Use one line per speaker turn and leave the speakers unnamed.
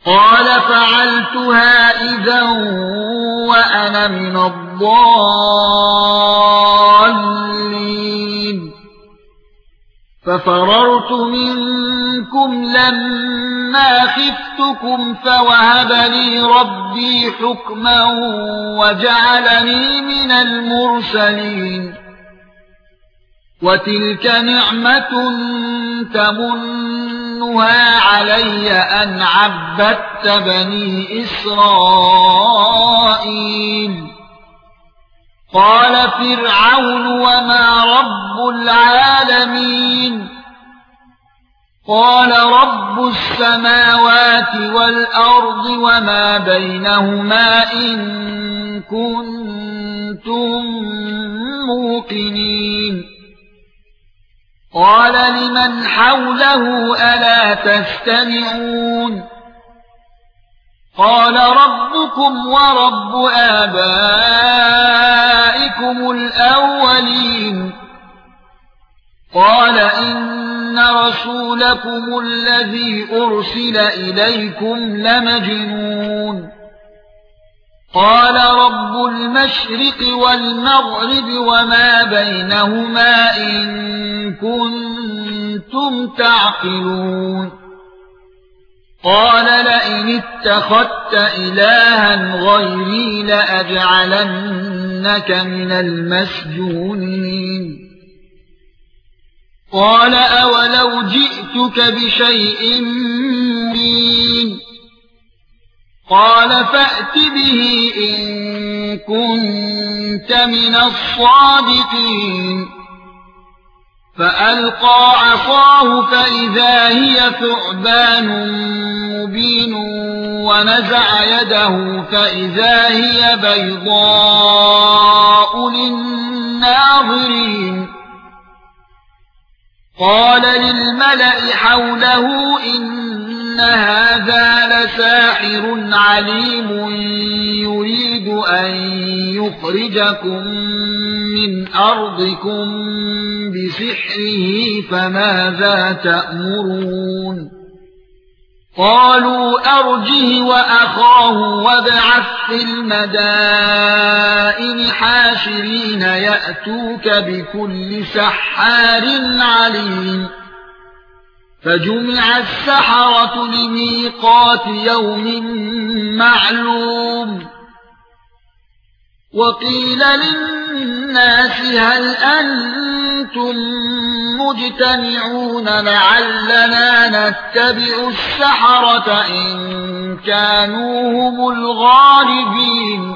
قال فعلتها إذا وأنا من الضالين ففررت منكم لما خفتكم فوهب لي ربي حكما وجعلني من المرسلين وتلك نعمة تمنها علي أن عبدت بني إسرائيل قال فرعون وما رب العالمين قال رب السماوات والأرض وما بينهما إن كنتم موقنين قال لمن حوله ألا تستمعون قال ربكم ورب آبائكم الأولين قال إن رسولكم الذي أرسل إليكم لمجنون قال رب المشرق والمغرب وما بينهما إن كنتم تعقلون قال لئن اتخذت إلها غيري لأجعلنك من المسجونين قال أولو جئتك بشيء مبين قال فأت به إن كنت من الصادقين فألقى عصاه فإذا هي ثعبان مبين ونزع يده فإذا هي بيضاء للناظرين قال للملأ حوله إن هذا لساحر عليم يريد أن يخرجكم من أرضكم بسحره فماذا تأمرون قالوا أرجه وأخاه وابعث في المدائن حاشرين يأتوك بكل سحار عليم فجمع السحرة لميقات يوم معلوم وقيل للناس هل أنتم مجتمعون لعلنا نتبع السحرة إن كانوا هم الغالبين